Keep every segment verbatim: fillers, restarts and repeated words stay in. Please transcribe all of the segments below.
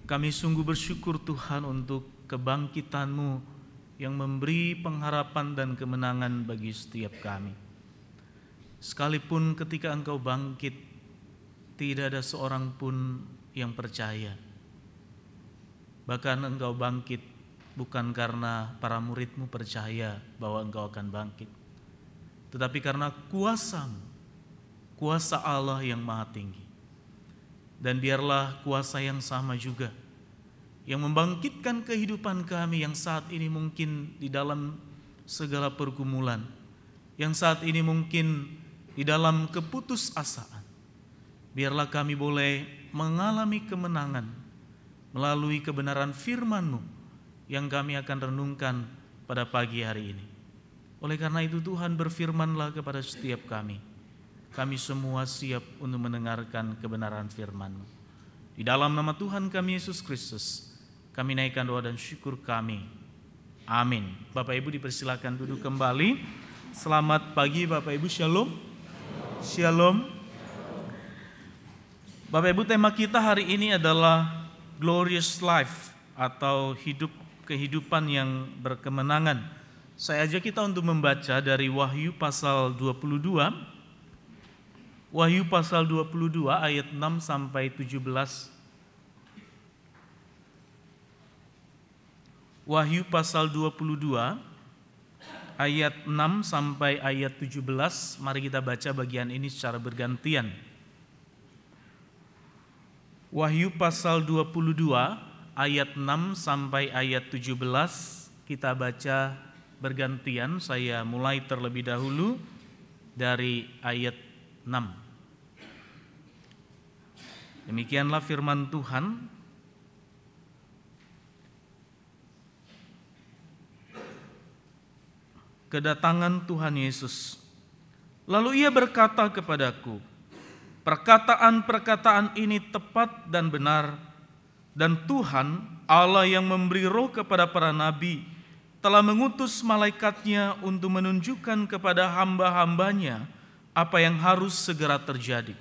Kami sungguh bersyukur Tuhan untuk kebangkitan-Mu yang memberi pengharapan dan kemenangan bagi setiap kami. Sekalipun ketika Engkau bangkit, tidak ada seorang pun yang percaya. Bahkan Engkau bangkit bukan karena para murid-Mu percaya bahwa Engkau akan bangkit, tetapi karena kuasa-Mu, kuasa Allah yang maha tinggi. Dan biarlah kuasa yang sama juga yang membangkitkan kehidupan kami yang saat ini mungkin di dalam segala pergumulan, yang saat ini mungkin di dalam keputusasaan. Biarlah kami boleh mengalami kemenangan melalui kebenaran firman-Mu yang kami akan renungkan pada pagi hari ini. Oleh karena itu Tuhan, berfirmanlah kepada setiap kami. Kami semua siap untuk mendengarkan kebenaran firman-Mu. Di dalam nama Tuhan kami Yesus Kristus, kami naikkan doa dan syukur kami. Amin. Bapak Ibu dipersilakan duduk kembali. Selamat pagi Bapak Ibu, Shalom. Shalom. Bapak Ibu, tema kita hari ini adalah Glorious Life atau hidup kehidupan yang berkemenangan. Saya ajak kita untuk membaca dari Wahyu pasal dua puluh dua. Wahyu pasal dua puluh dua ayat enam sampai tujuh belas. Wahyu pasal dua puluh dua ayat enam sampai ayat tujuh belas. Mari kita baca bagian ini secara bergantian. Wahyu pasal dua puluh dua ayat enam sampai ayat tujuh belas. Kita baca bergantian. Saya mulai terlebih dahulu dari ayat enam. Demikianlah firman Tuhan. Kedatangan Tuhan Yesus. Lalu ia berkata kepadaku, perkataan-perkataan ini tepat dan benar, dan Tuhan Allah yang memberi roh kepada para nabi telah mengutus malaikatnya untuk menunjukkan kepada hamba-hambanya apa yang harus segera terjadi.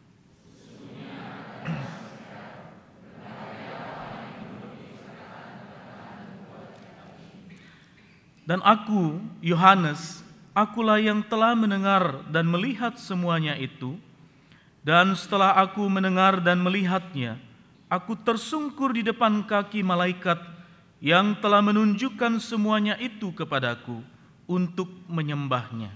Dan aku, Yohanes, akulah yang telah mendengar dan melihat semuanya itu. Dan setelah aku mendengar dan melihatnya, aku tersungkur di depan kaki malaikat yang telah menunjukkan semuanya itu kepadaku untuk menyembahnya.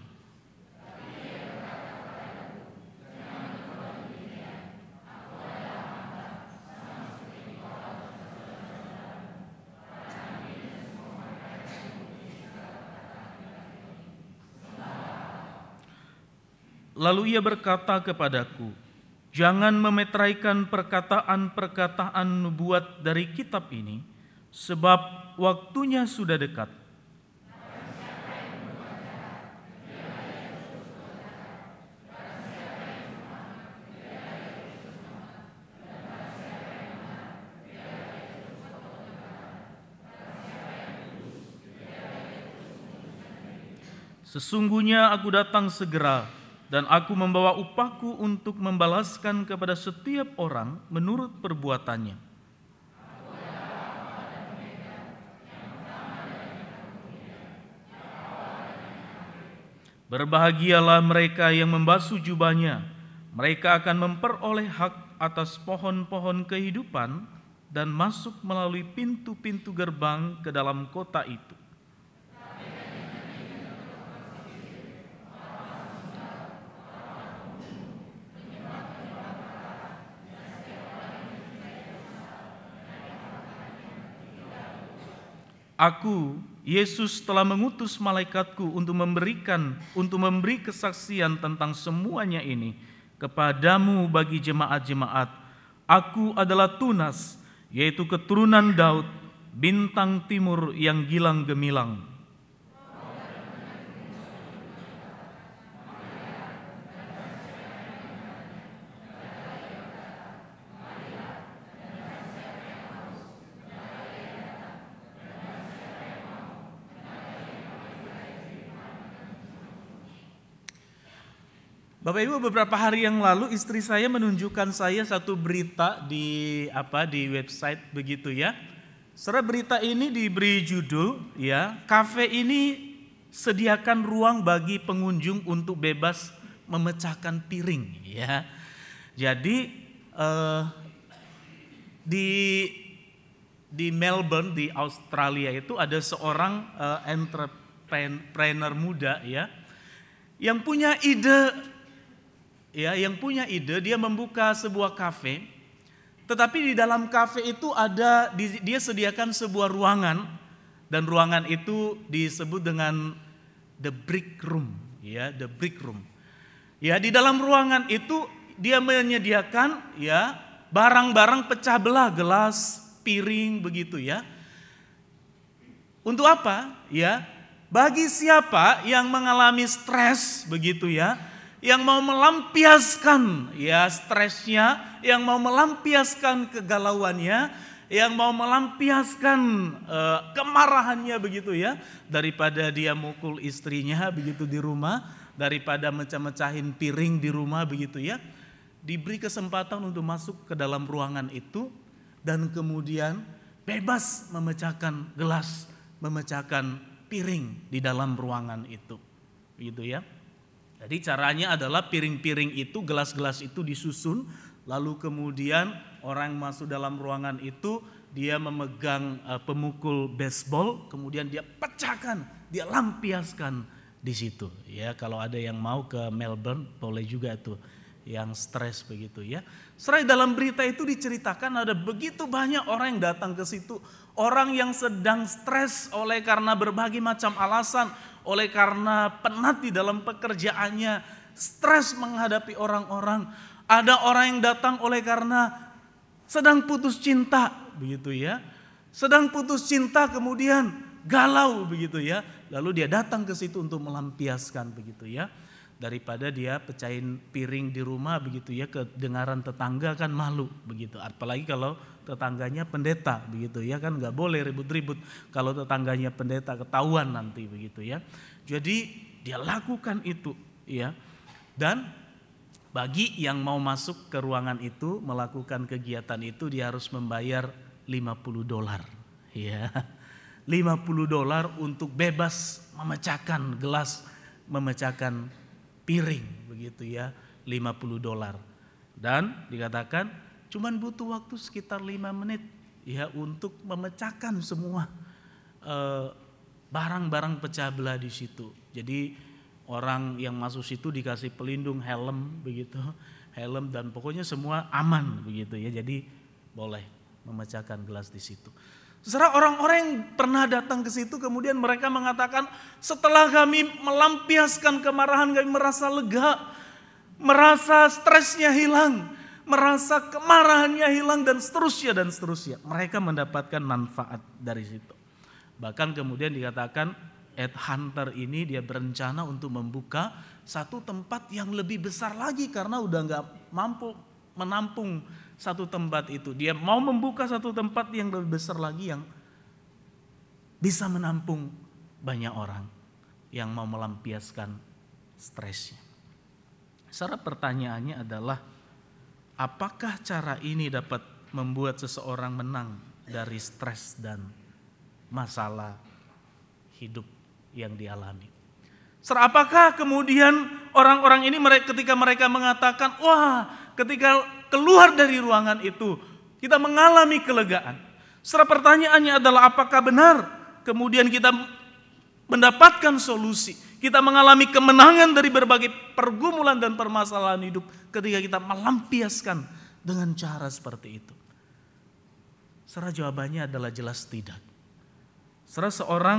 Lalu ia berkata kepadaku, jangan memeteraikan perkataan-perkataan nubuat dari kitab ini, sebab waktunya sudah dekat. Sesungguhnya aku datang segera, dan aku membawa upahku untuk membalaskan kepada setiap orang menurut perbuatannya. Berbahagialah mereka yang membasuh jubahnya, mereka akan memperoleh hak atas pohon-pohon kehidupan dan masuk melalui pintu-pintu gerbang ke dalam kota itu. Aku, Yesus, telah mengutus malaikatku untuk memberikan, untuk memberi kesaksian tentang semuanya ini kepadamu bagi jemaat-jemaat. Aku adalah Tunas, yaitu keturunan Daud, bintang timur yang gilang gemilang. Bapak Ibu, beberapa hari yang lalu istri saya menunjukkan saya satu berita di apa di website begitu ya. Setelah berita ini diberi judul ya, kafe ini sediakan ruang bagi pengunjung untuk bebas memecahkan piring ya. Jadi eh, di di Melbourne di Australia itu ada seorang eh, entrepreneur muda ya yang punya ide ya, yang punya ide dia membuka sebuah kafe, tetapi di dalam kafe itu ada dia sediakan sebuah ruangan dan ruangan itu disebut dengan the brick room, ya, the brick room. Ya, di dalam ruangan itu dia menyediakan ya barang-barang pecah belah, gelas, piring begitu ya. Untuk apa? Ya, bagi siapa yang mengalami stres begitu ya, yang mau melampiaskan ya stresnya, yang mau melampiaskan kegalauannya, yang mau melampiaskan uh, kemarahannya begitu ya, daripada dia mukul istrinya begitu di rumah, daripada mecah-mecahin piring di rumah begitu ya, diberi kesempatan untuk masuk ke dalam ruangan itu dan kemudian bebas memecahkan gelas, memecahkan piring di dalam ruangan itu, begitu ya. Jadi caranya adalah piring-piring itu, gelas-gelas itu disusun, lalu kemudian orang masuk dalam ruangan itu, dia memegang uh, pemukul baseball, kemudian dia pecahkan, dia lampiaskan di situ. Ya, kalau ada yang mau ke Melbourne boleh juga tuh, yang stres begitu ya. Setelah dalam berita itu diceritakan ada begitu banyak orang yang datang ke situ, orang yang sedang stres oleh karena berbagai macam alasan. Oleh karena penat di dalam pekerjaannya, stres menghadapi orang-orang. Ada orang yang datang oleh karena sedang putus cinta, begitu ya. Sedang putus cinta kemudian galau begitu ya. Lalu dia datang ke situ untuk melampiaskan begitu ya. Daripada dia pecahin piring di rumah begitu ya, kedengaran tetangga kan malu begitu. Apalagi kalau tetangganya pendeta begitu ya, kan nggak boleh ribut-ribut kalau tetangganya pendeta, ketahuan nanti begitu ya. Jadi dia lakukan itu ya. Dan bagi yang mau masuk ke ruangan itu melakukan kegiatan itu, dia harus membayar lima puluh dolar ya. lima puluh dolar untuk bebas memecahkan gelas, memecahkan piring begitu ya, lima puluh dolar. Dan dikatakan cuman butuh waktu sekitar lima menit ya untuk memecahkan semua eh, barang-barang pecah belah di situ. Jadi orang yang masuk situ dikasih pelindung, helm begitu, helm dan pokoknya semua aman begitu ya. Jadi boleh memecahkan gelas di situ. Setelah orang-orang yang pernah datang ke situ kemudian mereka mengatakan, setelah kami melampiaskan kemarahan, kami merasa lega, merasa stresnya hilang, merasa kemarahannya hilang dan seterusnya dan seterusnya. Mereka mendapatkan manfaat dari situ. Bahkan kemudian dikatakan Ed Hunter ini dia berencana untuk membuka satu tempat yang lebih besar lagi karena udah gak mampu menampung satu tempat itu. Dia mau membuka satu tempat yang lebih besar lagi yang bisa menampung banyak orang yang mau melampiaskan stresnya. Secara pertanyaannya adalah, apakah cara ini dapat membuat seseorang menang dari stres dan masalah hidup yang dialami? Secara apakah kemudian orang-orang ini ketika mereka mengatakan, wah, ketika keluar dari ruangan itu kita mengalami kelegaan. Secara pertanyaannya adalah, apakah benar kemudian kita mendapatkan solusi, kita mengalami kemenangan dari berbagai pergumulan dan permasalahan hidup ketika kita melampiaskan dengan cara seperti itu? Secara jawabannya adalah jelas tidak. Secara seorang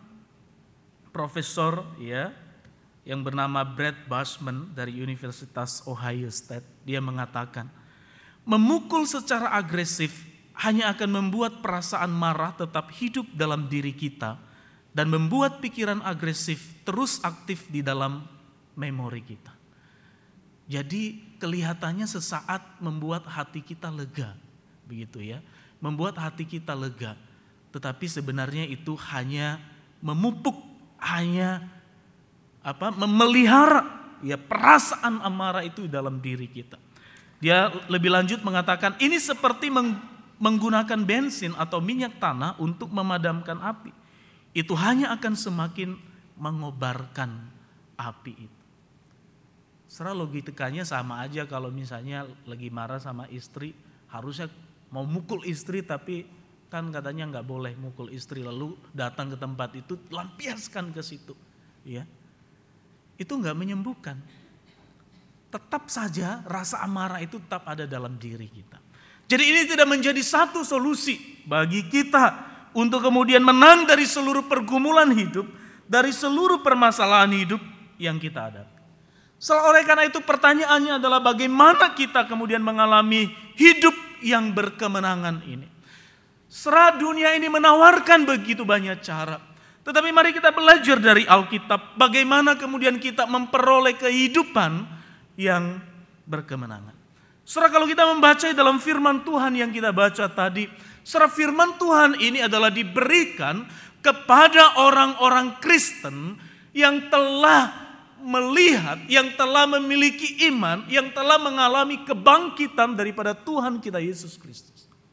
profesor ya yang bernama Brad Bushman dari Universitas Ohio State, dia mengatakan, memukul secara agresif hanya akan membuat perasaan marah tetap hidup dalam diri kita dan membuat pikiran agresif terus aktif di dalam memori kita. Jadi kelihatannya sesaat membuat hati kita lega, begitu ya, membuat hati kita lega, tetapi sebenarnya itu hanya memupuk, hanya apa memelihara ya perasaan amarah itu dalam diri kita. Dia lebih lanjut mengatakan ini seperti meng, menggunakan bensin atau minyak tanah untuk memadamkan api. Itu hanya akan semakin mengobarkan api itu. Secara logikanya sama aja kalau misalnya lagi marah sama istri, harusnya mau mukul istri tapi kan katanya nggak boleh mukul istri, lalu datang ke tempat itu lampiaskan ke situ, ya itu nggak menyembuhkan. Tetap saja rasa amarah itu tetap ada dalam diri kita. Jadi ini tidak menjadi satu solusi bagi kita untuk kemudian menang dari seluruh pergumulan hidup, dari seluruh permasalahan hidup yang kita hadapi. Oleh karena itu pertanyaannya adalah bagaimana kita kemudian mengalami hidup yang berkemenangan ini. Serat dunia ini menawarkan begitu banyak cara. Tetapi mari kita belajar dari Alkitab bagaimana kemudian kita memperoleh kehidupan yang berkemenangan. Saudara, kalau kita membaca dalam firman Tuhan yang kita baca tadi, saudara, firman Tuhan ini adalah diberikan kepada orang-orang Kristen yang telah melihat, yang telah memiliki iman, yang telah mengalami kebangkitan daripada Tuhan kita Yesus Kristus.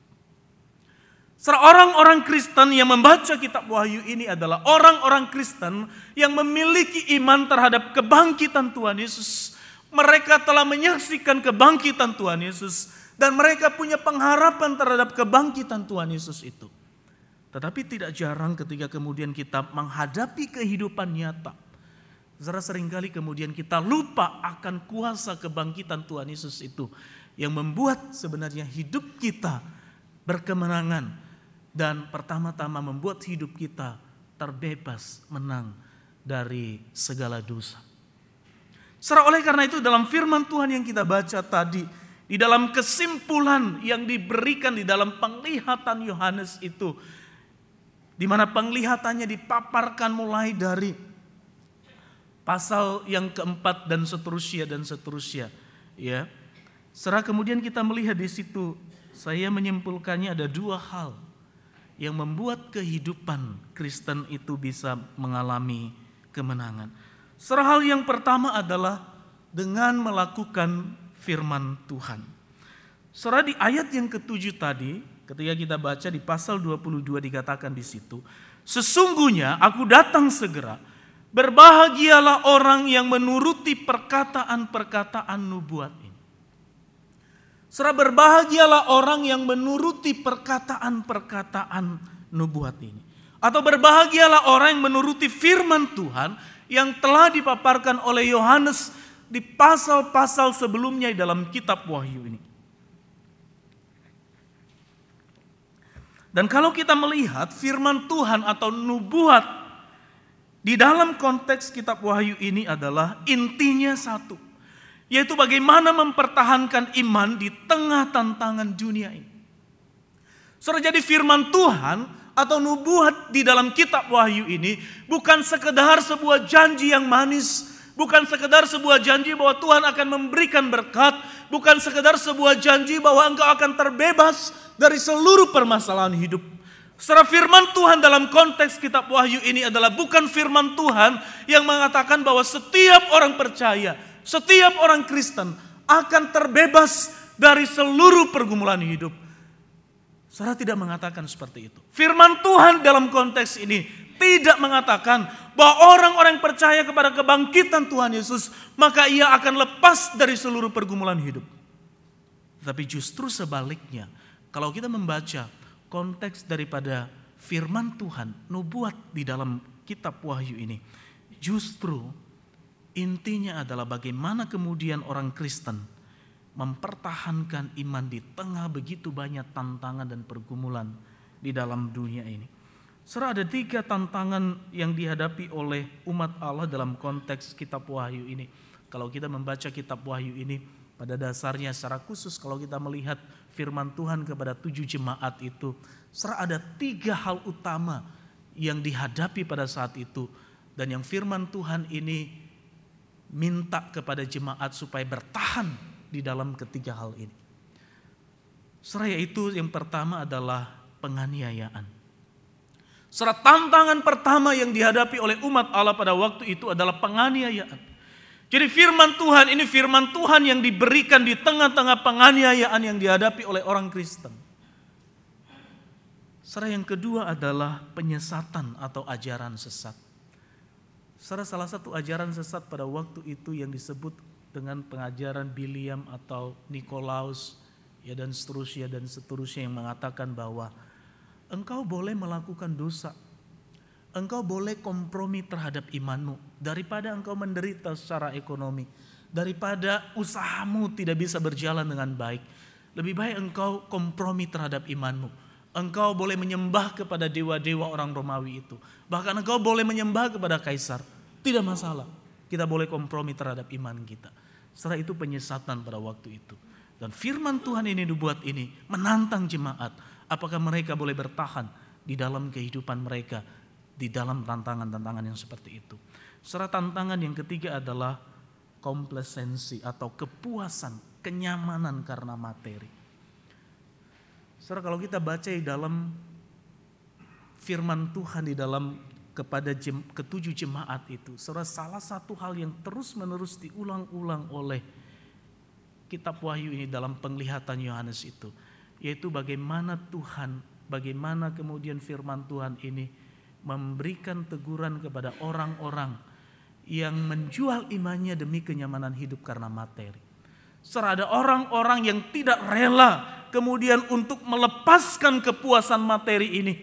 Orang-orang Kristen yang membaca kitab Wahyu ini adalah orang-orang Kristen yang memiliki iman terhadap kebangkitan Tuhan Yesus. Mereka telah menyaksikan kebangkitan Tuhan Yesus dan mereka punya pengharapan terhadap kebangkitan Tuhan Yesus itu. Tetapi tidak jarang ketika kemudian kita menghadapi kehidupan nyata, saudara, seringkali kemudian kita lupa akan kuasa kebangkitan Tuhan Yesus itu yang membuat sebenarnya hidup kita berkemenangan dan pertama-tama membuat hidup kita terbebas menang dari segala dosa. Saudara, oleh karena itu dalam firman Tuhan yang kita baca tadi, di dalam kesimpulan yang diberikan di dalam penglihatan Yohanes itu, di mana penglihatannya dipaparkan mulai dari pasal yang keempat dan seterusnya dan seterusnya, ya. Setelah kemudian kita melihat di situ, saya menyimpulkannya ada dua hal yang membuat kehidupan Kristen itu bisa mengalami kemenangan. Saudara, hal yang pertama adalah dengan melakukan firman Tuhan. Saudara, di ayat yang ketujuh tadi, ketika kita baca di pasal dua puluh dua dikatakan di situ, sesungguhnya aku datang segera, berbahagialah orang yang menuruti perkataan-perkataan nubuat ini. Saudara, berbahagialah orang yang menuruti perkataan-perkataan nubuat ini. Atau berbahagialah orang yang menuruti firman Tuhan yang telah dipaparkan oleh Yohanes di pasal-pasal sebelumnya dalam kitab Wahyu ini. Dan kalau kita melihat firman Tuhan atau nubuat di dalam konteks kitab Wahyu ini adalah intinya satu, yaitu bagaimana mempertahankan iman di tengah tantangan dunia ini. Saudara, jadi firman Tuhan atau nubuat di dalam kitab Wahyu ini bukan sekedar sebuah janji yang manis, bukan sekedar sebuah janji bahwa Tuhan akan memberikan berkat, bukan sekedar sebuah janji bahwa engkau akan terbebas dari seluruh permasalahan hidup. Secara firman Tuhan dalam konteks kitab Wahyu ini adalah bukan firman Tuhan yang mengatakan bahwa setiap orang percaya, setiap orang Kristen akan terbebas dari seluruh pergumulan hidup. Saudara, tidak mengatakan seperti itu. Firman Tuhan dalam konteks ini tidak mengatakan bahwa orang-orang percaya kepada kebangkitan Tuhan Yesus, maka ia akan lepas dari seluruh pergumulan hidup. Tapi justru sebaliknya, kalau kita membaca konteks daripada firman Tuhan, nubuat di dalam kitab Wahyu ini, justru intinya adalah bagaimana kemudian orang Kristen mempertahankan iman di tengah begitu banyak tantangan dan pergumulan di dalam dunia ini. Saudara, ada tiga tantangan yang dihadapi oleh umat Allah dalam konteks kitab Wahyu ini. Kalau kita membaca kitab Wahyu ini, pada dasarnya secara khusus kalau kita melihat firman Tuhan kepada tujuh jemaat itu, saudara, ada tiga hal utama yang dihadapi pada saat itu. Dan yang firman Tuhan ini minta kepada jemaat supaya bertahan di dalam ketiga hal ini. Saudara, yaitu yang pertama adalah penganiayaan. Saudara, tantangan pertama yang dihadapi oleh umat Allah pada waktu itu adalah penganiayaan. Jadi firman Tuhan ini firman Tuhan yang diberikan di tengah-tengah penganiayaan yang dihadapi oleh orang Kristen. Saudara, yang kedua adalah penyesatan atau ajaran sesat. Saudara, salah satu ajaran sesat pada waktu itu yang disebut dengan pengajaran Biliam atau Nikolaus, ya dan seterusnya dan seterusnya, yang mengatakan bahwa engkau boleh melakukan dosa, engkau boleh kompromi terhadap imanmu daripada engkau menderita secara ekonomi, daripada usahamu tidak bisa berjalan dengan baik. Lebih baik engkau kompromi terhadap imanmu. Engkau boleh menyembah kepada dewa-dewa orang Romawi itu. Bahkan engkau boleh menyembah kepada kaisar. Tidak masalah. Kita boleh kompromi terhadap iman kita. Setelah itu penyesatan pada waktu itu. Dan firman Tuhan ini dibuat ini menantang jemaat. Apakah mereka boleh bertahan di dalam kehidupan mereka, di dalam tantangan-tantangan yang seperti itu. Setelah tantangan yang ketiga adalah komplasensi atau kepuasan, kenyamanan karena materi. Saudara, kalau kita baca di dalam firman Tuhan di dalam kepada jem, ketujuh jemaat itu, saudara, salah satu hal yang terus-menerus diulang-ulang oleh kitab Wahyu ini dalam penglihatan Yohanes itu, yaitu bagaimana Tuhan, bagaimana kemudian firman Tuhan ini memberikan teguran kepada orang-orang yang menjual imannya demi kenyamanan hidup karena materi. Saudara, ada orang-orang yang tidak rela kemudian untuk melepaskan kepuasan materi ini.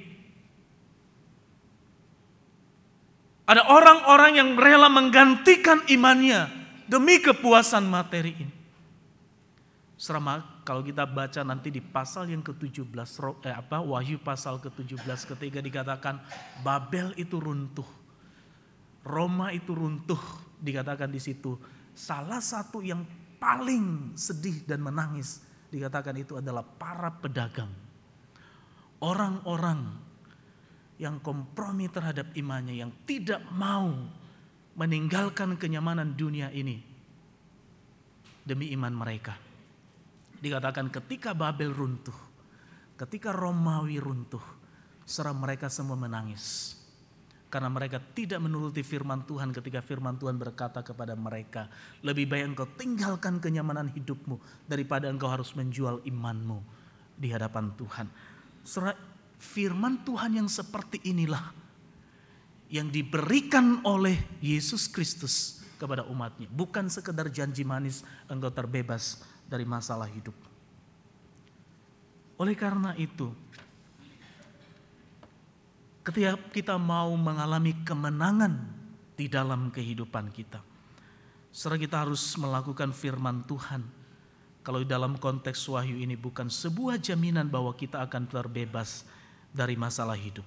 Ada orang-orang yang rela menggantikan imannya demi kepuasan materi ini. Saudara, kalau kita baca nanti di pasal yang ketujuh belas, eh, apa, Wahyu pasal ketujuh belas, ketika dikatakan Babel itu runtuh, Roma itu runtuh, dikatakan di situ salah satu yang paling sedih dan menangis, dikatakan itu adalah para pedagang. Orang-orang yang kompromi terhadap imannya, yang tidak mau meninggalkan kenyamanan dunia ini demi iman mereka. Dikatakan ketika Babel runtuh, ketika Romawi runtuh, serta mereka semua menangis. Karena mereka tidak menuruti firman Tuhan ketika firman Tuhan berkata kepada mereka, lebih baik engkau tinggalkan kenyamanan hidupmu daripada engkau harus menjual imanmu di hadapan Tuhan. Firman Tuhan yang seperti inilah yang diberikan oleh Yesus Kristus kepada umatnya. Bukan sekedar janji manis engkau terbebas dari masalah hidup. Oleh karena itu, ketika kita mau mengalami kemenangan di dalam kehidupan kita, setelah kita harus melakukan firman Tuhan. Kalau dalam konteks Wahyu ini bukan sebuah jaminan bahwa kita akan terbebas dari masalah hidup.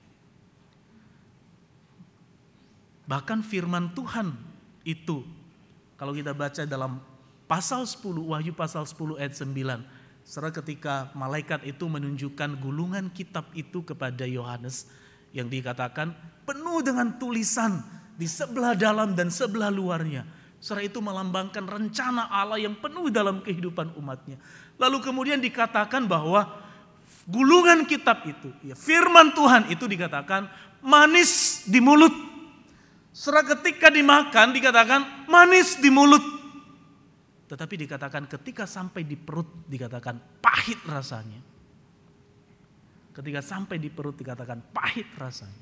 Bahkan firman Tuhan itu, kalau kita baca dalam pasal sepuluh, Wahyu pasal sepuluh ayat sembilan, setelah ketika malaikat itu menunjukkan gulungan kitab itu kepada Yohanes, yang dikatakan penuh dengan tulisan di sebelah dalam dan sebelah luarnya. Setelah itu melambangkan rencana Allah yang penuh dalam kehidupan umatnya. Lalu kemudian dikatakan bahwa gulungan kitab itu, ya, firman Tuhan itu dikatakan manis di mulut. Setelah ketika dimakan dikatakan manis di mulut. Tetapi dikatakan ketika sampai di perut dikatakan pahit rasanya. Ketika sampai di perut dikatakan pahit rasanya.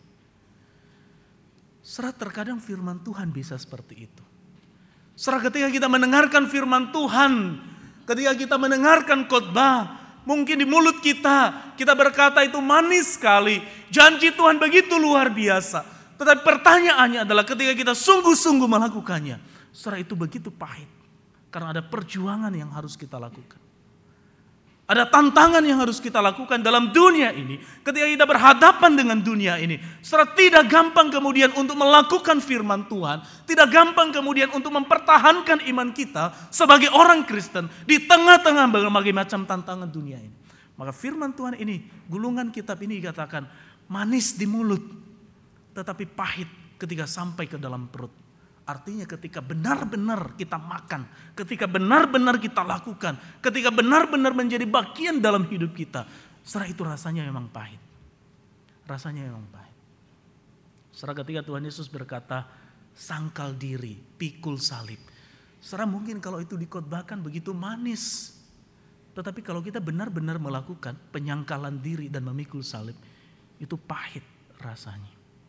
Serat terkadang firman Tuhan bisa seperti itu. Serat ketika kita mendengarkan firman Tuhan, ketika kita mendengarkan khotbah, mungkin di mulut kita, kita berkata itu manis sekali. Janji Tuhan begitu luar biasa. Tetapi pertanyaannya adalah ketika kita sungguh-sungguh melakukannya, serat itu begitu pahit. Karena ada perjuangan yang harus kita lakukan. Ada tantangan yang harus kita lakukan dalam dunia ini. Ketika kita berhadapan dengan dunia ini. Secara tidak gampang kemudian untuk melakukan firman Tuhan. Tidak gampang kemudian untuk mempertahankan iman kita sebagai orang Kristen. Di tengah-tengah berbagai macam tantangan dunia ini. Maka firman Tuhan ini, gulungan kitab ini dikatakan manis di mulut. Tetapi pahit ketika sampai ke dalam perut. Artinya ketika benar-benar kita makan, ketika benar-benar kita lakukan, ketika benar-benar menjadi bagian dalam hidup kita, setelah itu rasanya memang pahit. Rasanya memang pahit. Setelah ketika Tuhan Yesus berkata, sangkal diri, pikul salib. Saudara, mungkin kalau itu dikhotbahkan begitu manis. Tetapi kalau kita benar-benar melakukan penyangkalan diri dan memikul salib, itu pahit rasanya.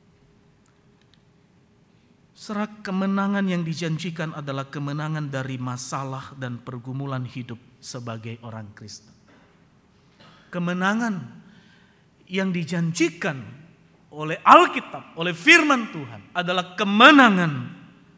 Saudara, kemenangan yang dijanjikan adalah kemenangan dari masalah dan pergumulan hidup sebagai orang Kristen. Kemenangan yang dijanjikan oleh Alkitab, oleh firman Tuhan adalah kemenangan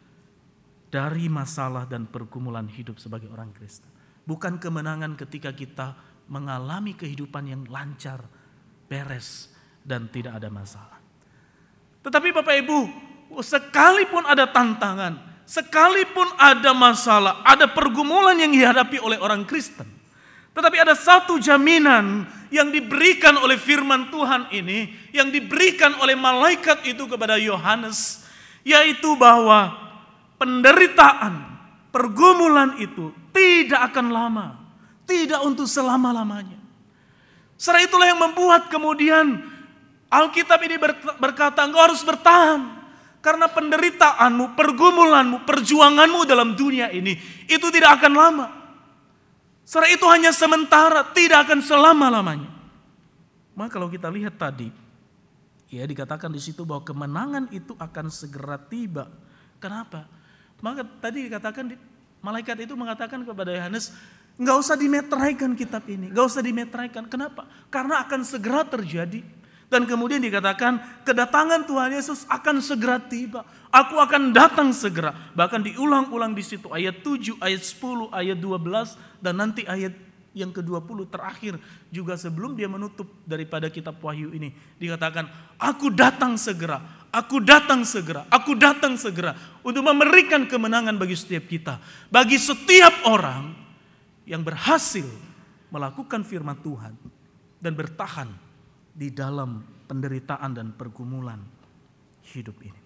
dari masalah dan pergumulan hidup sebagai orang Kristen. Bukan kemenangan ketika kita mengalami kehidupan yang lancar, beres, dan tidak ada masalah. Tetapi Bapak Ibu, sekalipun ada tantangan, sekalipun ada masalah, ada pergumulan yang dihadapi oleh orang Kristen, tetapi ada satu jaminan yang diberikan oleh firman Tuhan ini, yang diberikan oleh malaikat itu kepada Yohanes, yaitu bahwa penderitaan, pergumulan itu tidak akan lama, tidak untuk selama-lamanya. Setelah itulah yang membuat kemudian Alkitab ini berkata, engkau harus bertahan, karena penderitaanmu, pergumulanmu, perjuanganmu dalam dunia ini, itu tidak akan lama. Setelah itu hanya sementara, tidak akan selama-lamanya. Maka kalau kita lihat tadi, ya dikatakan di situ bahwa kemenangan itu akan segera tiba. Kenapa? Maka tadi dikatakan, malaikat itu mengatakan kepada Yohanes, nggak usah dimeteraikan kitab ini, nggak usah dimeteraikan. Kenapa? Karena akan segera terjadi. Dan kemudian dikatakan kedatangan Tuhan Yesus akan segera tiba. Aku akan datang segera. Bahkan diulang-ulang di situ ayat tujuh, ayat sepuluh, ayat dua belas dan nanti ayat yang ke dua puluh terakhir juga sebelum dia menutup daripada kitab Wahyu ini dikatakan, aku datang segera, aku datang segera, aku datang segera untuk memberikan kemenangan bagi setiap kita, bagi setiap orang yang berhasil melakukan firman Tuhan dan bertahan di dalam penderitaan dan pergumulan hidup ini.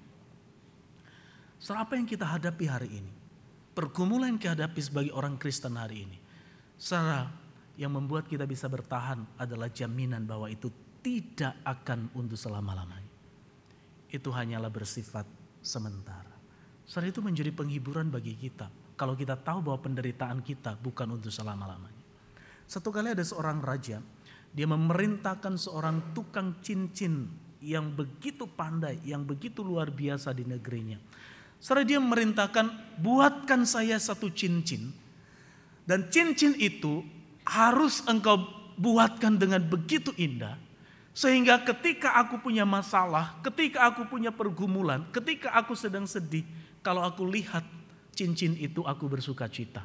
Saudara, apa yang kita hadapi hari ini, pergumulan yang kita hadapi sebagai orang Kristen hari ini, saudara, yang membuat kita bisa bertahan adalah jaminan bahwa itu tidak akan untuk selama-lamanya. Itu hanyalah bersifat sementara. Saudara, itu menjadi penghiburan bagi kita kalau kita tahu bahwa penderitaan kita bukan untuk selama-lamanya. Satu kali ada seorang raja, dia memerintahkan seorang tukang cincin yang begitu pandai, yang begitu luar biasa di negerinya. Setelah dia memerintahkan, buatkan saya satu cincin. Dan cincin itu harus engkau buatkan dengan begitu indah. Sehingga ketika aku punya masalah, ketika aku punya pergumulan, ketika aku sedang sedih, kalau aku lihat cincin itu aku bersuka cita.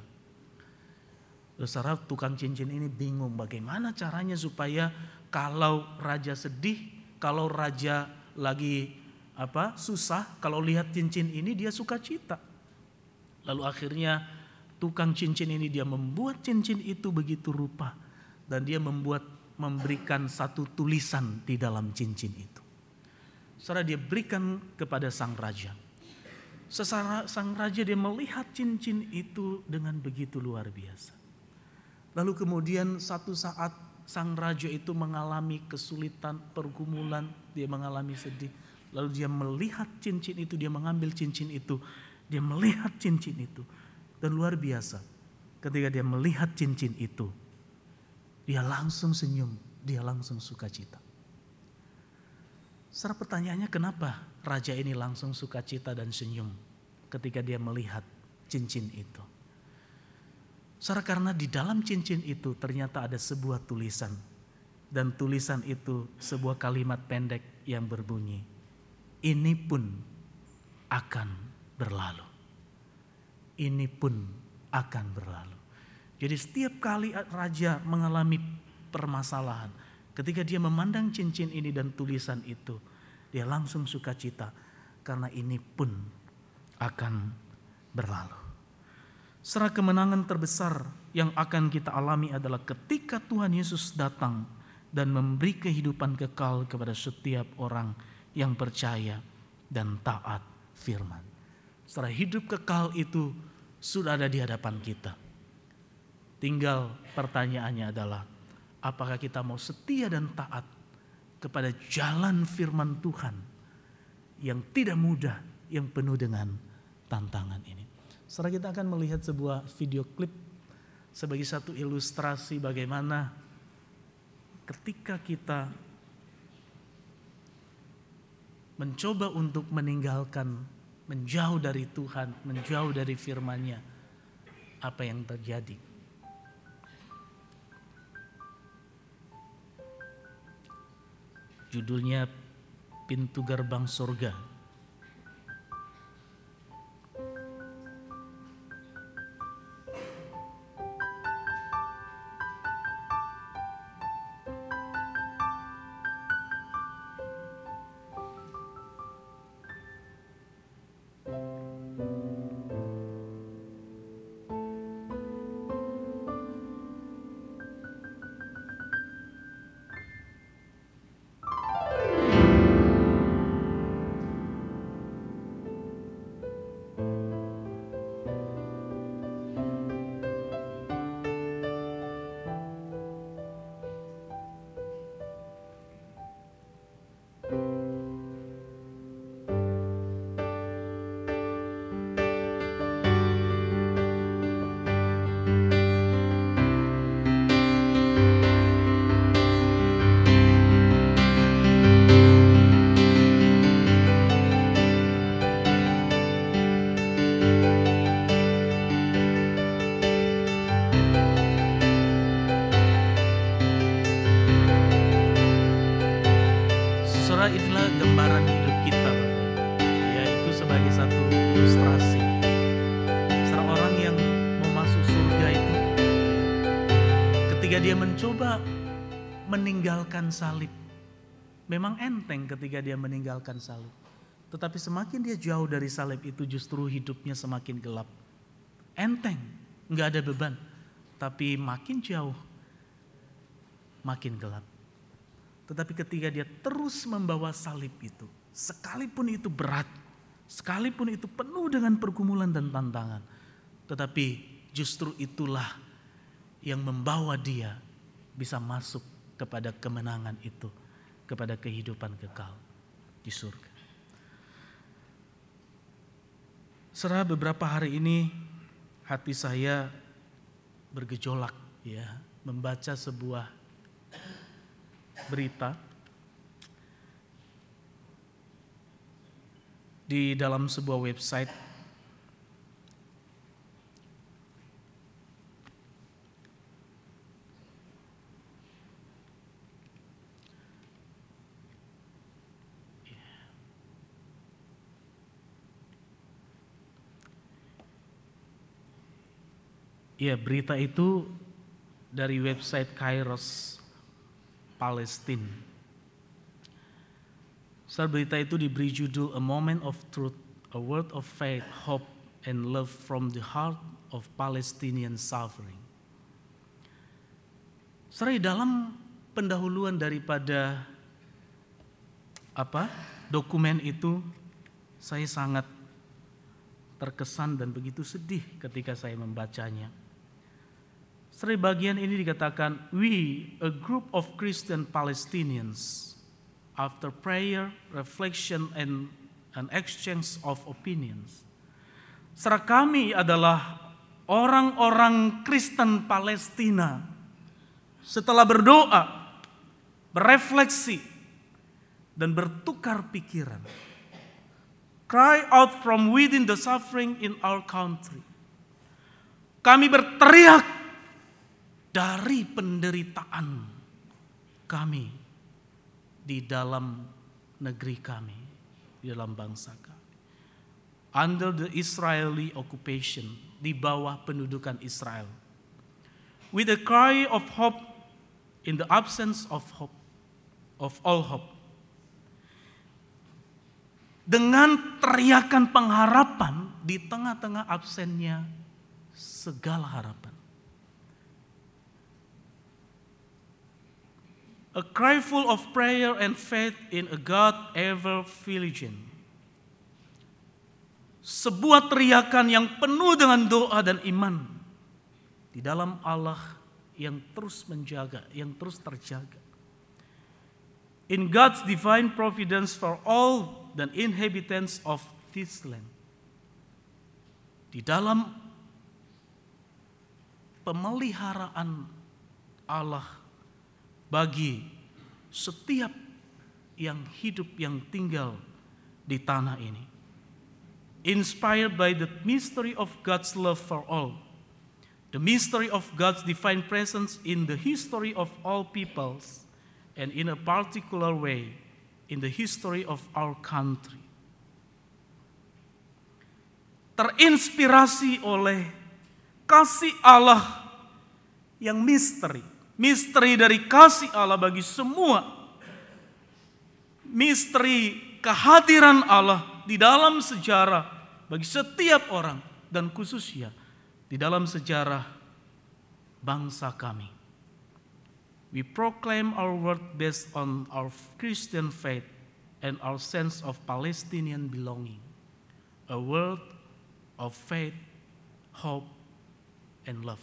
Saudara, tukang cincin ini bingung bagaimana caranya supaya kalau raja sedih, kalau raja lagi apa susah, kalau lihat cincin ini dia suka cita. Lalu akhirnya tukang cincin ini dia membuat cincin itu begitu rupa dan dia membuat memberikan satu tulisan di dalam cincin itu. Saudara, dia berikan kepada sang raja. Sesara sang raja dia melihat cincin itu dengan begitu luar biasa. Lalu kemudian satu saat sang raja itu mengalami kesulitan, pergumulan, dia mengalami sedih. Lalu dia melihat cincin itu, dia mengambil cincin itu, dia melihat cincin itu. Dan luar biasa, ketika dia melihat cincin itu, dia langsung senyum, dia langsung sukacita. Saudara, pertanyaannya kenapa raja ini langsung sukacita dan senyum ketika dia melihat cincin itu? Saudara, karena di dalam cincin itu ternyata ada sebuah tulisan. Dan tulisan itu sebuah kalimat pendek yang berbunyi, ini pun akan berlalu. Ini pun akan berlalu. Jadi setiap kali raja mengalami permasalahan, ketika dia memandang cincin ini dan tulisan itu, dia langsung sukacita karena ini pun akan berlalu. Serah kemenangan terbesar yang akan kita alami adalah ketika Tuhan Yesus datang dan memberi kehidupan kekal kepada setiap orang yang percaya dan taat firman. Setelah hidup kekal itu sudah ada di hadapan kita. Tinggal pertanyaannya adalah, apakah kita mau setia dan taat kepada jalan firman Tuhan yang tidak mudah, yang penuh dengan tantangan ini. Setelah kita akan melihat sebuah video klip sebagai satu ilustrasi bagaimana ketika kita mencoba untuk meninggalkan, menjauh dari Tuhan, menjauh dari firman-Nya, apa yang terjadi. Judulnya Pintu Gerbang Surga. Inilah gambaran hidup kita, Bapak. Ya, itu sebagai satu ilustrasi. Seorang yang mau masuk surga itu, ketika dia mencoba meninggalkan salib, memang enteng ketika dia meninggalkan salib. Tetapi semakin dia jauh dari salib itu, justru hidupnya semakin gelap. Enteng, nggak ada beban. Tapi makin jauh, makin gelap. Tetapi ketika dia terus membawa salib itu, sekalipun itu berat, sekalipun itu penuh dengan pergumulan dan tantangan, tetapi justru itulah yang membawa dia bisa masuk kepada kemenangan itu, kepada kehidupan kekal di surga. Setelah beberapa hari ini hati saya bergejolak, ya, membaca sebuah berita di dalam sebuah website ya, berita itu dari website Kairos Palestine. Saat berita itu diberi judul A Moment of Truth, A Word of Faith, Hope, and Love from the Heart of Palestinian Suffering. Setelah dalam pendahuluan daripada apa dokumen itu, saya sangat terkesan dan begitu sedih ketika saya membacanya. Setelah bagian ini dikatakan, we, a group of Christian Palestinians, after prayer, reflection, and an exchange of opinions. Setelah kami adalah orang-orang Kristen Palestina, setelah berdoa, berefleksi, dan bertukar pikiran, cry out from within the suffering in our country. Kami berteriak dari penderitaan kami di dalam negeri kami, di dalam bangsa kami. Under the Israeli occupation, di bawah pendudukan Israel. With a cry of hope in the absence of hope, of all hope. Dengan teriakan pengharapan di tengah-tengah absennya segala harapan. A cry full of prayer and faith in a God ever vigilant. Sebuah teriakan yang penuh dengan doa dan iman di dalam Allah yang terus menjaga, yang terus terjaga. In God's divine providence for all the inhabitants of this land. Di di dalam pemeliharaan Allah bagi setiap yang hidup, yang tinggal di tanah ini. Inspired by the mystery of God's love for all, the mystery of God's divine presence in the history of all peoples, and in a particular way in the history of our country. Terinspirasi oleh kasih Allah yang misteri, misteri dari kasih Allah bagi semua, misteri kehadiran Allah di dalam sejarah bagi setiap orang dan khususnya di dalam sejarah bangsa kami. We proclaim our word based on our Christian faith and our sense of Palestinian belonging, a world of faith, hope, and love.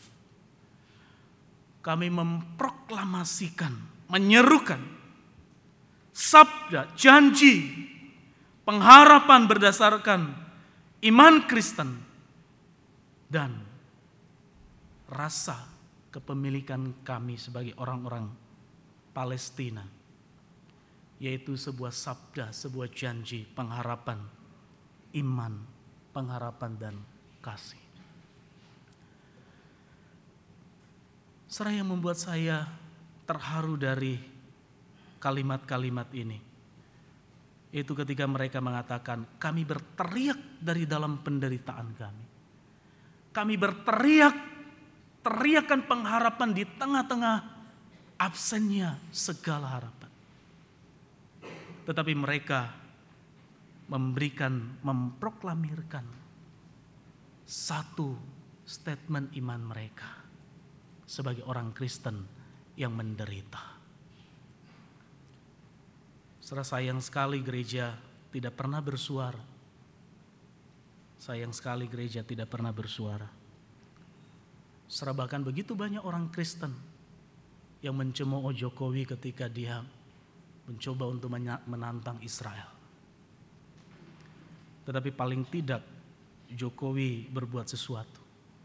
Kami memproklamasikan, menyerukan sabda, janji, pengharapan berdasarkan iman Kristen dan rasa kepemilikan kami sebagai orang-orang Palestina, yaitu sebuah sabda, sebuah janji, pengharapan, iman, pengharapan dan kasih. Saudara, yang membuat saya terharu dari kalimat-kalimat ini, yaitu ketika mereka mengatakan, kami berteriak dari dalam penderitaan kami. Kami berteriak, teriakan pengharapan di tengah-tengah absennya segala harapan. Tetapi mereka memberikan, memproklamirkan satu statement iman mereka sebagai orang Kristen yang menderita. Saudara, sayang sekali gereja tidak pernah bersuara. Sayang sekali gereja tidak pernah bersuara. Saudara, bahkan begitu banyak orang Kristen yang mencemooh Jokowi ketika dia mencoba untuk menantang Israel. Tetapi paling tidak Jokowi berbuat sesuatu.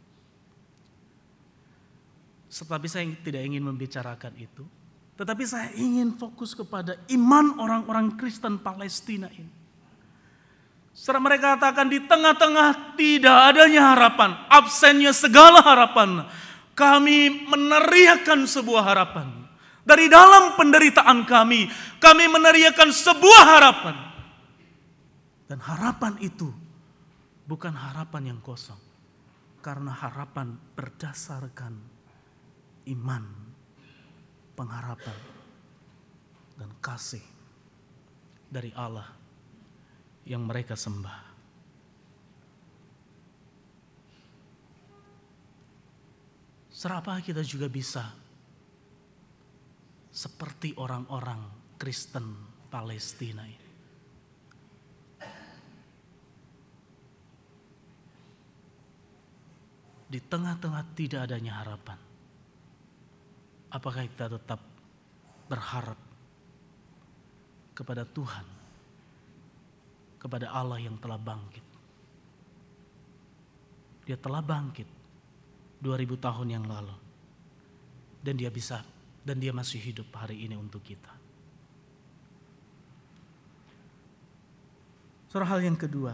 Tetapi saya tidak ingin membicarakan itu. Tetapi saya ingin fokus kepada iman orang-orang Kristen Palestina ini. Setelah mereka katakan di tengah-tengah tidak adanya harapan, absennya segala harapan, kami meneriakan sebuah harapan. Dari dalam penderitaan kami, kami meneriakan sebuah harapan. Dan harapan itu bukan harapan yang kosong. Karena harapan berdasarkan iman, pengharapan, dan kasih dari Allah yang mereka sembah. Serapa kita juga bisa seperti orang-orang Kristen Palestina ini. Di tengah-tengah tidak adanya harapan, apakah kita tetap berharap kepada Tuhan, kepada Allah yang telah bangkit? Dia telah bangkit dua ribu tahun yang lalu, dan dia bisa, dan dia masih hidup hari ini untuk kita. Saudara, hal yang kedua,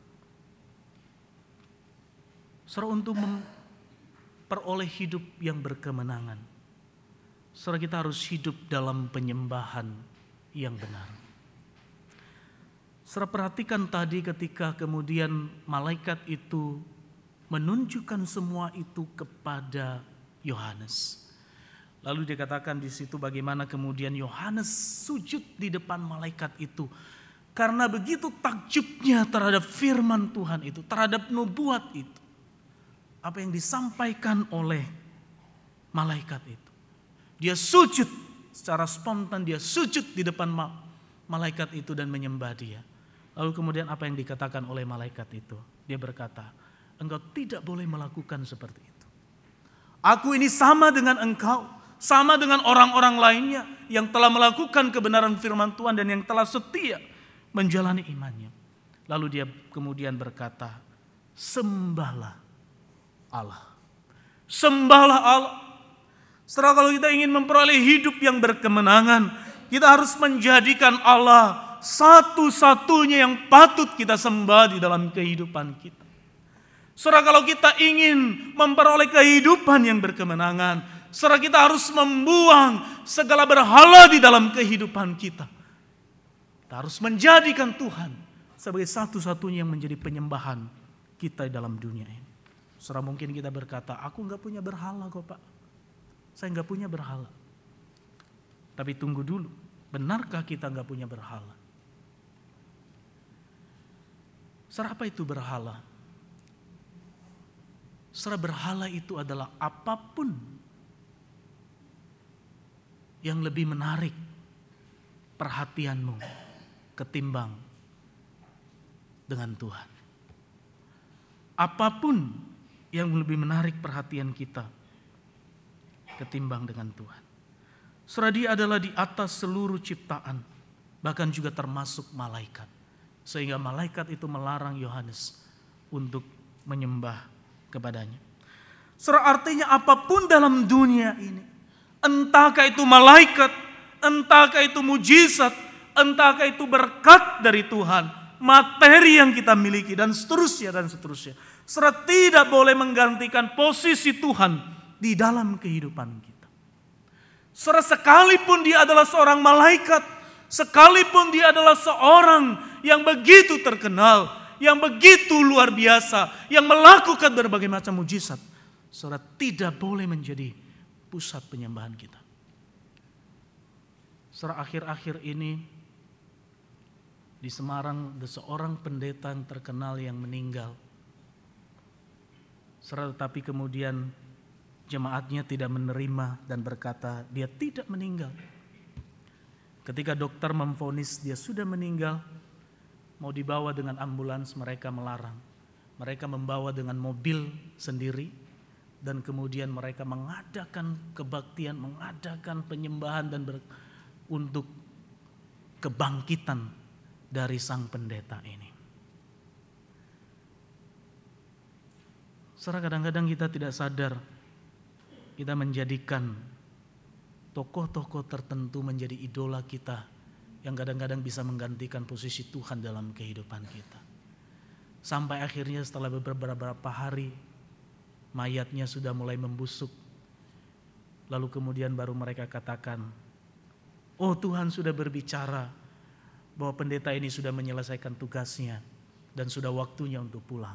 saudara, untuk memperoleh hidup yang berkemenangan, saudara, kita harus hidup dalam penyembahan yang benar. Saudara, perhatikan tadi ketika kemudian malaikat itu menunjukkan semua itu kepada Yohanes. Lalu dikatakan di situ bagaimana kemudian Yohanes sujud di depan malaikat itu. Karena begitu takjubnya terhadap firman Tuhan itu, terhadap nubuat itu. Apa yang disampaikan oleh malaikat itu. Dia sujud secara spontan, dia sujud di depan malaikat itu dan menyembah dia. Lalu kemudian apa yang dikatakan oleh malaikat itu? Dia berkata, engkau tidak boleh melakukan seperti itu. Aku ini sama dengan engkau, sama dengan orang-orang lainnya yang telah melakukan kebenaran firman Tuhan dan yang telah setia menjalani imannya. Lalu dia kemudian berkata, sembahlah Allah. Sembahlah Allah. Setelah kalau kita ingin memperoleh hidup yang berkemenangan, kita harus menjadikan Allah satu-satunya yang patut kita sembah di dalam kehidupan kita. Saudara, kalau kita ingin memperoleh kehidupan yang berkemenangan, saudara, kita harus membuang segala berhala di dalam kehidupan kita. Kita harus menjadikan Tuhan sebagai satu-satunya yang menjadi penyembahan kita dalam dunia ini. Saudara, mungkin kita berkata, aku gak punya berhala kok Pak. Saya gak punya berhala. Tapi tunggu dulu, benarkah kita gak punya berhala? Saudara, apa itu berhala? Saudara, berhala itu adalah apapun yang lebih menarik perhatianmu ketimbang dengan Tuhan. Apapun yang lebih menarik perhatian kita ketimbang dengan Tuhan. Saudara, Dia adalah di atas seluruh ciptaan, bahkan juga termasuk malaikat. Sehingga malaikat itu melarang Yohanes untuk menyembah kepadanya. Saudara, artinya apapun dalam dunia ini, entahkah itu malaikat, entahkah itu mujizat, entahkah itu berkat dari Tuhan, materi yang kita miliki, dan seterusnya dan seterusnya. Saudara, tidak boleh menggantikan posisi Tuhan di dalam kehidupan kita. Saudara, sekalipun dia adalah seorang malaikat, sekalipun dia adalah seorang yang begitu terkenal, yang begitu luar biasa, yang melakukan berbagai macam mujizat, saudara, tidak boleh menjadi pusat penyembahan kita. Saudara, akhir-akhir ini di Semarang ada seorang pendeta yang terkenal yang meninggal. Saudara, tetapi kemudian jemaatnya tidak menerima dan berkata dia tidak meninggal. Ketika dokter memvonis dia sudah meninggal, mau dibawa dengan ambulans, mereka melarang. Mereka membawa dengan mobil sendiri dan kemudian mereka mengadakan kebaktian, mengadakan penyembahan dan ber, untuk kebangkitan dari sang pendeta ini. Saudara, kadang-kadang kita tidak sadar, kita menjadikan tokoh-tokoh tertentu menjadi idola kita yang kadang-kadang bisa menggantikan posisi Tuhan dalam kehidupan kita. Sampai akhirnya setelah beberapa hari mayatnya sudah mulai membusuk. Lalu kemudian baru mereka katakan, oh Tuhan sudah berbicara bahwa pendeta ini sudah menyelesaikan tugasnya dan sudah waktunya untuk pulang.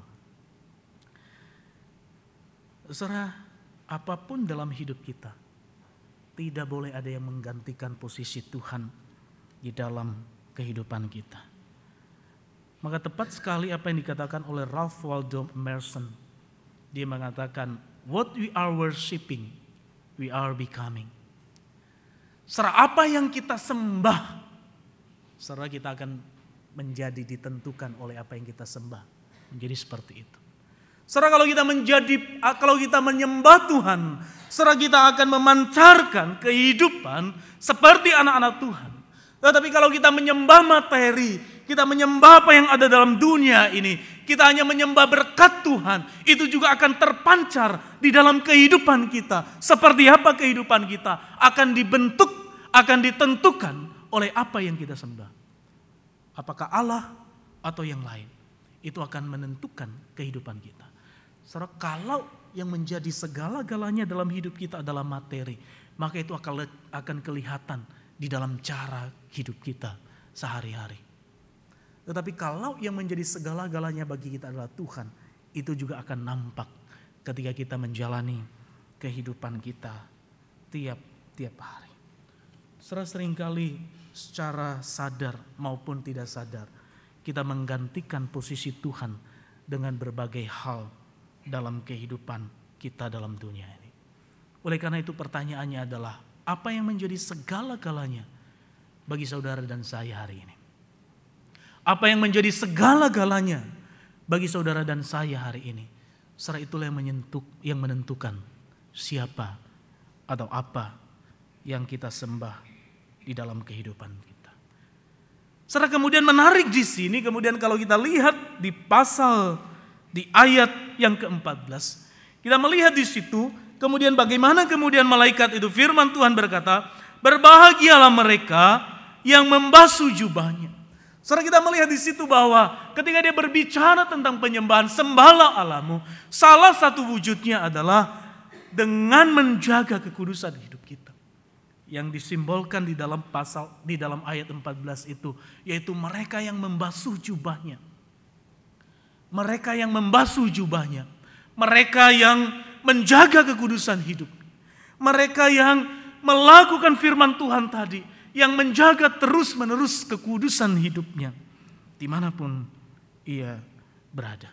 Saudara, apapun dalam hidup kita, tidak boleh ada yang menggantikan posisi Tuhan di dalam kehidupan kita. Maka tepat sekali apa yang dikatakan oleh Ralph Waldo Emerson. Dia mengatakan, what we are worshiping, we are becoming. Saudara, apa yang kita sembah, saudara, kita akan menjadi ditentukan oleh apa yang kita sembah. Menjadi seperti itu. Saudara, kalau kita menjadi, kalau kita menyembah Tuhan, saudara, kita akan memancarkan kehidupan seperti anak-anak Tuhan. Tetapi kalau kita menyembah materi, kita menyembah apa yang ada dalam dunia ini, kita hanya menyembah berkat Tuhan, itu juga akan terpancar di dalam kehidupan kita. Seperti apa kehidupan kita akan dibentuk, akan ditentukan oleh apa yang kita sembah. Apakah Allah atau yang lain, itu akan menentukan kehidupan kita. Saudara, kalau yang menjadi segala-galanya dalam hidup kita adalah materi, maka itu akan akan kelihatan di dalam cara hidup kita sehari-hari. Tetapi kalau yang menjadi segala-galanya bagi kita adalah Tuhan, itu juga akan nampak ketika kita menjalani kehidupan kita tiap-tiap hari. Saudara, seringkali secara sadar maupun tidak sadar, kita menggantikan posisi Tuhan dengan berbagai hal dalam kehidupan kita dalam dunia ini. Oleh karena itu pertanyaannya adalah, apa yang menjadi segala-galanya bagi saudara dan saya hari ini? Apa yang menjadi segala-galanya bagi saudara dan saya hari ini? Saudara, itulah yang menyentuh, yang menentukan siapa atau apa yang kita sembah di dalam kehidupan kita. Saudara, kemudian menarik di sini, kemudian kalau kita lihat di pasal Di ayat yang keempat belas, kita melihat di situ, kemudian bagaimana kemudian malaikat itu, firman Tuhan berkata, berbahagialah mereka yang membasuh jubahnya. Saudara, kita melihat di situ bahwa ketika dia berbicara tentang penyembahan, sembahlah Allahmu, salah satu wujudnya adalah dengan menjaga kekudusan hidup kita. Yang disimbolkan di dalam pasal di dalam ayat empat belas itu, yaitu mereka yang membasuh jubahnya. Mereka yang membasuh jubahnya. Mereka yang menjaga kekudusan hidup. Mereka yang melakukan firman Tuhan tadi, yang menjaga terus-menerus kekudusan hidupnya dimanapun ia berada.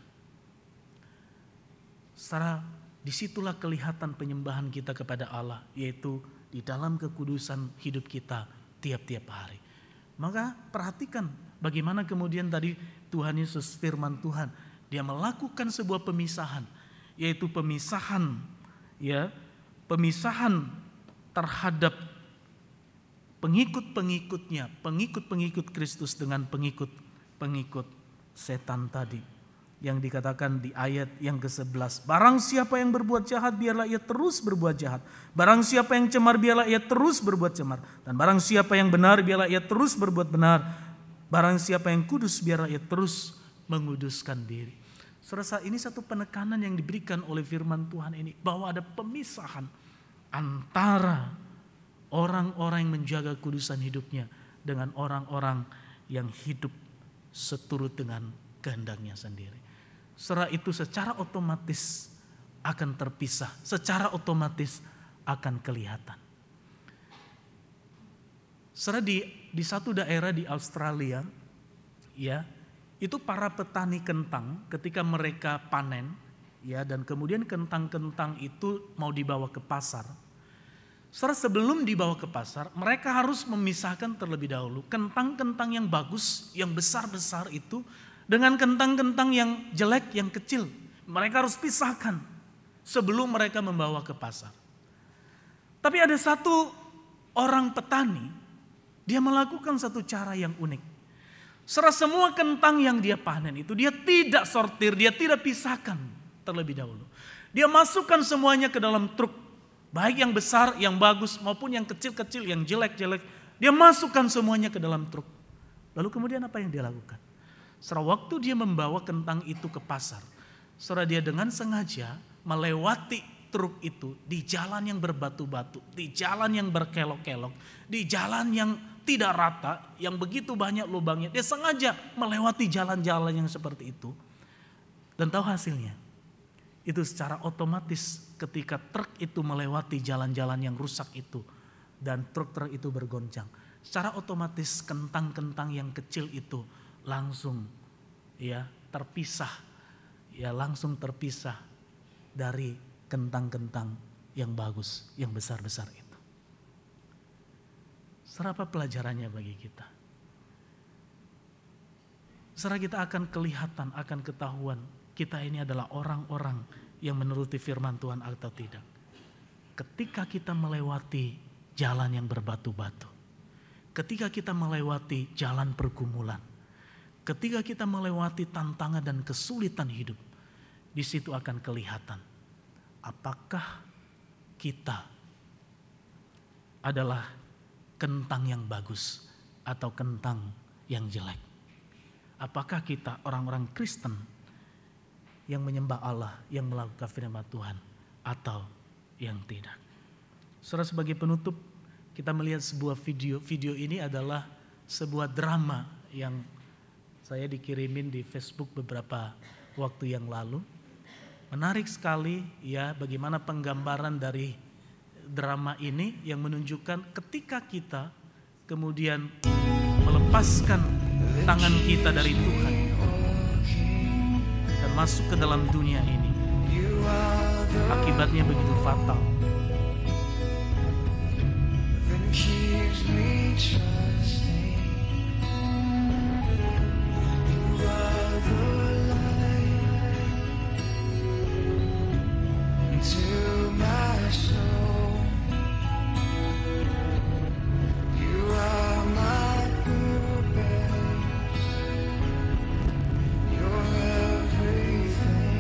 Secara disitulah kelihatan penyembahan kita kepada Allah, yaitu di dalam kekudusan hidup kita tiap-tiap hari. Maka perhatikan bagaimana kemudian tadi Tuhan Yesus, firman Tuhan, dia melakukan sebuah pemisahan, yaitu pemisahan ya, pemisahan terhadap pengikut-pengikutnya, pengikut-pengikut Kristus dengan pengikut-pengikut setan tadi. Yang dikatakan di ayat yang kesebelas, barang siapa yang berbuat jahat, biarlah ia terus berbuat jahat. Barang siapa yang cemar, biarlah ia terus berbuat cemar. Dan barang siapa yang benar, biarlah ia terus berbuat benar. Barang siapa yang kudus, biarlah ia terus menguduskan diri. Serasa ini satu penekanan yang diberikan oleh firman Tuhan ini, bahwa ada pemisahan antara orang-orang yang menjaga kudusan hidupnya dengan orang-orang yang hidup seturut dengan kehendaknya sendiri. Setelah itu secara otomatis akan terpisah, secara otomatis akan kelihatan. Setelah di, di satu daerah di Australia, ya, itu para petani kentang ketika mereka panen, ya, dan kemudian kentang-kentang itu mau dibawa ke pasar. Setelah sebelum dibawa ke pasar, mereka harus memisahkan terlebih dahulu kentang-kentang yang bagus, yang besar-besar itu, dengan kentang-kentang yang jelek, yang kecil. Mereka harus pisahkan sebelum mereka membawa ke pasar. Tapi ada satu orang petani, dia melakukan satu cara yang unik. Setelah semua kentang yang dia panen itu, dia tidak sortir, dia tidak pisahkan terlebih dahulu. Dia masukkan semuanya ke dalam truk, baik yang besar, yang bagus, maupun yang kecil-kecil, yang jelek-jelek. Dia masukkan semuanya ke dalam truk. Lalu kemudian apa yang dia lakukan? Setelah waktu dia membawa kentang itu ke pasar, setelah dia dengan sengaja melewati truk itu di jalan yang berbatu-batu, di jalan yang berkelok-kelok, di jalan yang tidak rata, yang begitu banyak lubangnya. Dia sengaja melewati jalan-jalan yang seperti itu. Dan tahu hasilnya? Itu secara otomatis ketika truk itu melewati jalan-jalan yang rusak itu dan truk-truk itu bergoncang, secara otomatis kentang-kentang yang kecil itu langsung ya terpisah, ya langsung terpisah dari kentang-kentang yang bagus, yang besar-besar itu. Serapa pelajarannya bagi kita? Serah kita akan kelihatan, akan ketahuan kita ini adalah orang-orang yang menuruti firman Tuhan atau tidak. Ketika kita melewati jalan yang berbatu-batu, ketika kita melewati jalan pergumulan, ketika kita melewati tantangan dan kesulitan hidup, di situ akan kelihatan apakah kita adalah kentang yang bagus atau kentang yang jelek. Apakah kita orang-orang Kristen yang menyembah Allah, yang melakukan firman Tuhan, atau yang tidak. Saudara, sebagai penutup, kita melihat sebuah video. Video ini adalah sebuah drama yang saya dikirimin di Facebook beberapa waktu yang lalu. Menarik sekali ya bagaimana penggambaran dari drama ini yang menunjukkan ketika kita kemudian melepaskan tangan kita dari Tuhan dan masuk ke dalam dunia ini, akibatnya begitu fatal. You're everything.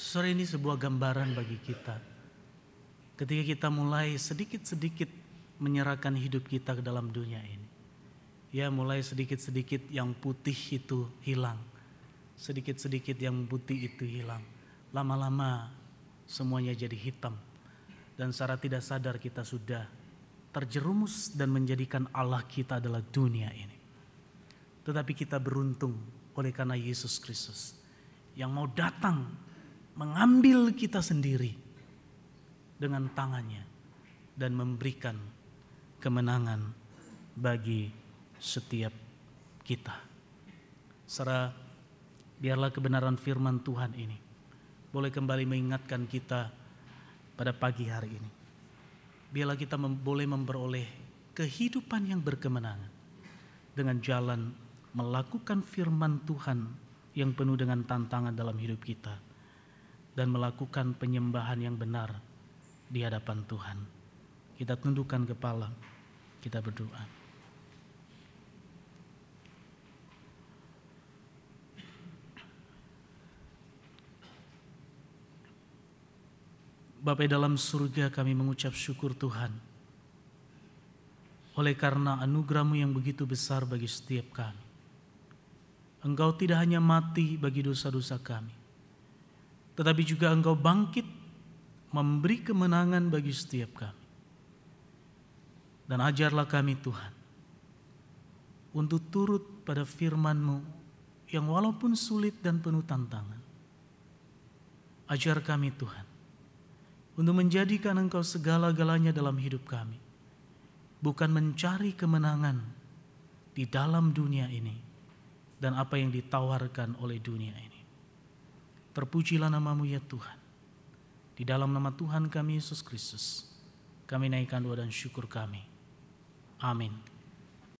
Sore ini sebuah gambaran bagi kita. Ketika kita mulai sedikit-sedikit menyerahkan hidup kita ke dalam dunia ini. Ya, mulai sedikit-sedikit yang putih itu hilang. Sedikit-sedikit yang putih itu hilang. Lama-lama semuanya jadi hitam. Dan secara tidak sadar kita sudah terjerumus dan menjadikan Allah kita adalah dunia ini. Tetapi kita beruntung oleh karena Yesus Kristus yang mau datang mengambil kita sendiri dengan tangannya dan memberikan kemenangan bagi setiap kita. Saudara, biarlah kebenaran firman Tuhan ini boleh kembali mengingatkan kita pada pagi hari ini. Biarlah kita mem- boleh memperoleh kehidupan yang berkemenangan dengan jalan melakukan firman Tuhan yang penuh dengan tantangan dalam hidup kita dan melakukan penyembahan yang benar di hadapan Tuhan. Kita tundukkan kepala, kita berdoa. Bapa dalam surga, kami mengucap syukur Tuhan oleh karena anugerah-Mu yang begitu besar bagi setiap kami. Engkau tidak hanya mati bagi dosa-dosa kami, tetapi juga Engkau bangkit memberi kemenangan bagi setiap kami. Dan ajarlah kami Tuhan untuk turut pada firman-Mu yang walaupun sulit dan penuh tantangan. Ajar kami Tuhan untuk menjadikan Engkau segala-galanya dalam hidup kami. Bukan mencari kemenangan di dalam dunia ini dan apa yang ditawarkan oleh dunia ini. Terpujilah nama-Mu ya Tuhan. Di dalam nama Tuhan kami Yesus Kristus, kami naikkan doa dan syukur kami. Amin.